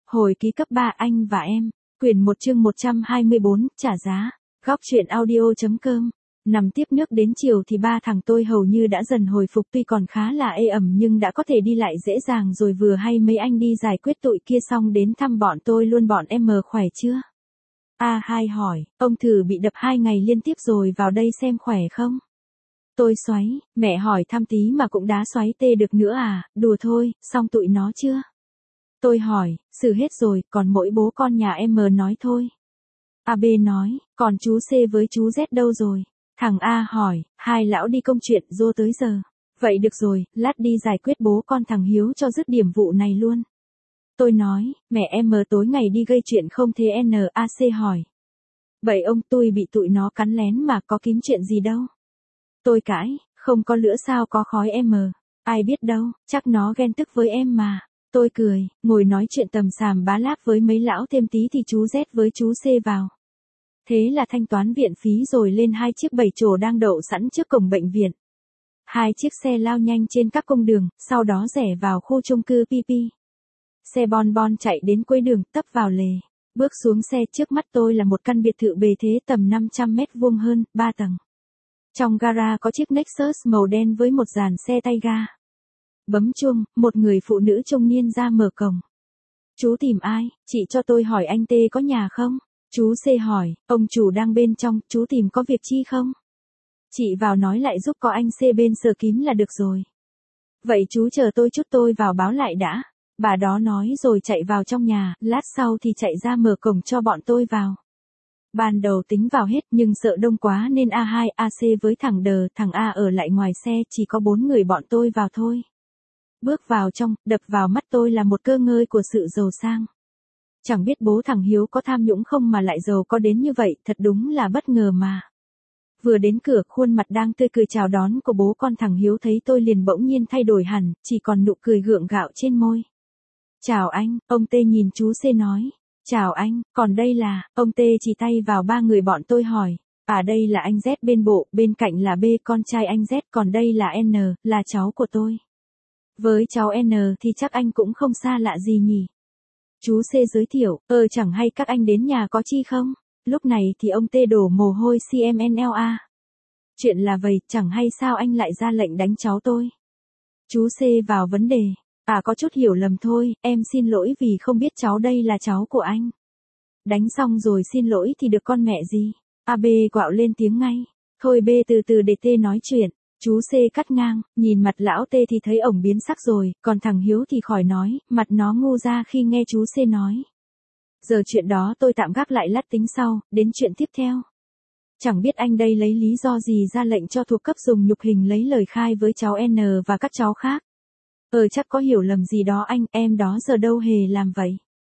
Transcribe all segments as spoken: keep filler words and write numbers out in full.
Hồi ký cấp ba anh và em. Quyển một chương một trăm hai mươi bốn, trả giá. Góc truyện audio.com. Nằm tiếp nước đến chiều thì ba thằng tôi hầu như đã dần hồi phục, tuy còn khá là ê ẩm nhưng đã có thể đi lại dễ dàng rồi. Vừa hay mấy anh đi giải quyết tụi kia xong đến thăm bọn tôi luôn. Bọn em mờ khỏe chưa? A hai hỏi, ông thử bị đập hai ngày liên tiếp rồi vào đây xem khỏe không? Tôi xoáy, mẹ hỏi thăm tí mà cũng đá xoáy tê được nữa à, đùa thôi, xong tụi nó chưa? Tôi hỏi, xử hết rồi, còn mỗi bố con nhà em mờ nói thôi. a bê nói, còn chú C với chú Z đâu rồi? Thằng A hỏi, hai lão đi công chuyện dô tới giờ. Vậy được rồi, lát đi giải quyết bố con thằng Hiếu cho dứt điểm vụ này luôn. Tôi nói, mẹ em mờ tối ngày đi gây chuyện không thế en a xê hỏi. Vậy ông tôi bị tụi nó cắn lén mà có kiếm chuyện gì đâu. Tôi cãi, không có lửa sao có khói em mờ. Ai biết đâu, chắc nó ghen tức với em mà. Tôi cười, ngồi nói chuyện tầm xàm bá láp với mấy lão, thêm tí thì chú Z với chú C vào. Thế là thanh toán viện phí rồi lên hai chiếc bảy chỗ đang đậu sẵn trước cổng bệnh viện. Hai chiếc xe lao nhanh trên các cung đường, sau đó rẽ vào khu chung cư pê pê. Xe bon bon chạy đến cuối đường, tấp vào lề. Bước xuống xe, trước mắt tôi là một căn biệt thự bề thế tầm năm trăm mét vuông hơn, ba tầng. Trong gara có chiếc Nexus màu đen với một dàn xe tay ga. Bấm chuông, một người phụ nữ trung niên ra mở cổng. Chú tìm ai? Chị cho tôi hỏi anh T có nhà không? Chú C hỏi, ông chủ đang bên trong, chú tìm có việc chi không? Chị vào nói lại giúp có anh C bên sờ kím là được rồi. Vậy chú chờ tôi chút, tôi vào báo lại đã. Bà đó nói rồi chạy vào trong nhà, lát sau thì chạy ra mở cổng cho bọn tôi vào. Ban đầu tính vào hết nhưng sợ đông quá nên a hai, a xê với thằng Đờ, thằng A ở lại ngoài xe, chỉ có bốn người bọn tôi vào thôi. Bước vào trong, đập vào mắt tôi là một cơ ngơi của sự giàu sang. Chẳng biết bố thằng Hiếu có tham nhũng không mà lại giàu có đến như vậy, thật đúng là bất ngờ mà. Vừa đến cửa, khuôn mặt đang tươi cười chào đón của bố con thằng Hiếu thấy tôi liền bỗng nhiên thay đổi hẳn, chỉ còn nụ cười gượng gạo trên môi. Chào anh, ông T nhìn chú C nói. Chào anh, còn đây là, ông T chỉ tay vào ba người bọn tôi hỏi. À đây là anh Z bên bộ, bên cạnh là B con trai anh Z, còn đây là N, là cháu của tôi. Với cháu N thì chắc anh cũng không xa lạ gì nhỉ. Chú C giới thiệu, ờ chẳng hay các anh đến nhà có chi không? Lúc này thì ông T đổ mồ hôi xmnla. Chuyện là vậy, chẳng hay sao anh lại ra lệnh đánh cháu tôi. Chú C vào vấn đề. À có chút hiểu lầm thôi, em xin lỗi vì không biết cháu đây là cháu của anh. Đánh xong rồi xin lỗi thì được con mẹ gì? a bê quạo lên tiếng ngay. Thôi B từ từ để T nói chuyện. Chú C cắt ngang, nhìn mặt lão T thì thấy ổng biến sắc rồi, còn thằng Hiếu thì khỏi nói, mặt nó ngu ra khi nghe chú C nói. Giờ chuyện đó tôi tạm gác lại lát tính sau, đến chuyện tiếp theo. Chẳng biết anh đây lấy lý do gì ra lệnh cho thuộc cấp dùng nhục hình lấy lời khai với cháu N và các cháu khác. Ờ chắc có hiểu lầm gì đó anh, em đó giờ đâu hề làm vậy.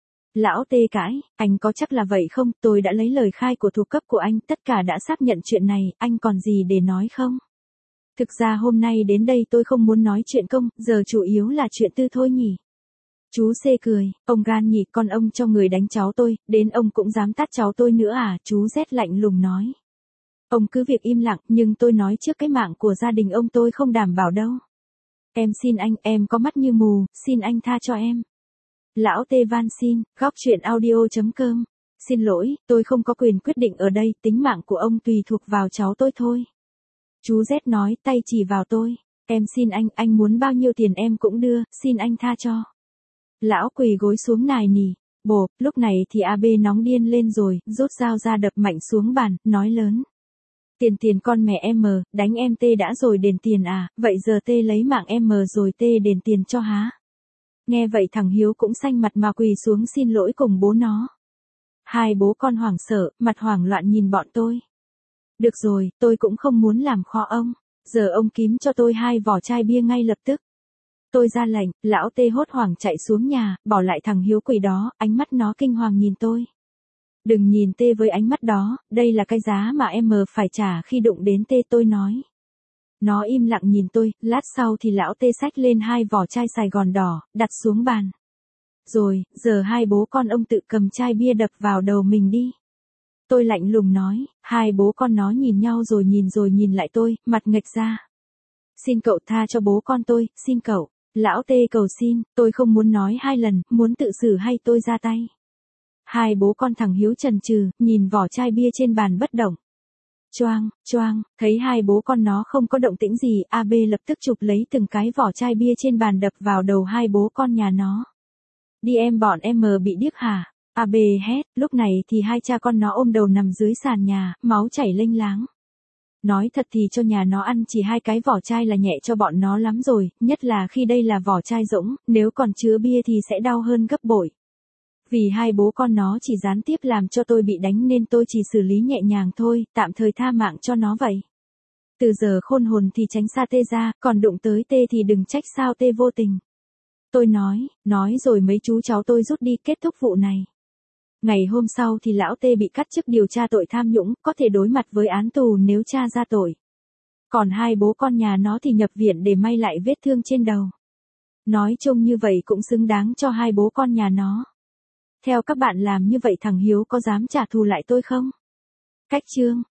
Lão T cãi, anh có chắc là vậy không, tôi đã lấy lời khai của thuộc cấp của anh, tất cả đã xác nhận chuyện này, anh còn gì để nói không? Thực ra hôm nay đến đây tôi không muốn nói chuyện công, giờ chủ yếu là chuyện tư thôi nhỉ. Chú C cười, ông gan nhỉ, con ông cho người đánh cháu tôi, đến ông cũng dám tát cháu tôi nữa à, chú Z lạnh lùng nói. Ông cứ việc im lặng, nhưng tôi nói trước cái mạng của gia đình ông tôi không đảm bảo đâu. Em xin anh, em có mắt như mù, xin anh tha cho em. Lão T van xin, góc truyện audio.com. Xin lỗi, tôi không có quyền quyết định ở đây, tính mạng của ông tùy thuộc vào cháu tôi thôi. Chú Z nói, tay chỉ vào tôi. Em xin anh, anh muốn bao nhiêu tiền em cũng đưa, xin anh tha cho. Lão quỳ gối xuống nài nỉ. Bồ, lúc này thì a bê nóng điên lên rồi, rút dao ra đập mạnh xuống bàn, nói lớn. Tiền tiền con mẹ em mờ, đánh em T đã rồi đền tiền à, vậy giờ T lấy mạng em mờ rồi T đền tiền cho há. Nghe vậy thằng Hiếu cũng xanh mặt mà quỳ xuống xin lỗi cùng bố nó. Hai bố con hoảng sợ, mặt hoảng loạn nhìn bọn tôi. Được rồi, tôi cũng không muốn làm khó ông. Giờ ông kiếm cho tôi hai vỏ chai bia ngay lập tức. Tôi ra lệnh, lão T hốt hoảng chạy xuống nhà, bỏ lại thằng Hiếu quỳ đó, ánh mắt nó kinh hoàng nhìn tôi. Đừng nhìn T với ánh mắt đó, đây là cái giá mà em mờ phải trả khi đụng đến T, tôi nói. Nó im lặng nhìn tôi, lát sau thì lão T xách lên hai vỏ chai Sài Gòn đỏ, đặt xuống bàn. Rồi, giờ hai bố con ông tự cầm chai bia đập vào đầu mình đi. Tôi lạnh lùng nói, hai bố con nó nhìn nhau rồi nhìn rồi nhìn lại tôi, mặt nghệch ra. Xin cậu tha cho bố con tôi, xin cậu. Lão Tê cầu xin, tôi không muốn nói hai lần, muốn tự xử hay tôi ra tay. Hai bố con thằng Hiếu chần chừ, nhìn vỏ chai bia trên bàn bất động. Choang, choang, thấy hai bố con nó không có động tĩnh gì, a bê lập tức chụp lấy từng cái vỏ chai bia trên bàn đập vào đầu hai bố con nhà nó. Đi em bọn em mờ bị điếc hả? a bê hét, lúc này thì hai cha con nó ôm đầu nằm dưới sàn nhà, máu chảy lênh láng. Nói thật thì cho nhà nó ăn chỉ hai cái vỏ chai là nhẹ cho bọn nó lắm rồi, nhất là khi đây là vỏ chai rỗng, nếu còn chứa bia thì sẽ đau hơn gấp bội. Vì hai bố con nó chỉ gián tiếp làm cho tôi bị đánh nên tôi chỉ xử lý nhẹ nhàng thôi, tạm thời tha mạng cho nó vậy. Từ giờ khôn hồn thì tránh xa Tê ra, còn đụng tới Tê thì đừng trách sao Tê vô tình. Tôi nói, nói rồi mấy chú cháu tôi rút đi kết thúc vụ này. Ngày hôm sau thì lão Tê bị cắt chức điều tra tội tham nhũng, có thể đối mặt với án tù nếu tra ra tội. Còn hai bố con nhà nó thì nhập viện để may lại vết thương trên đầu. Nói chung như vậy cũng xứng đáng cho hai bố con nhà nó. Theo các bạn làm như vậy thằng Hiếu có dám trả thù lại tôi không? Cách chương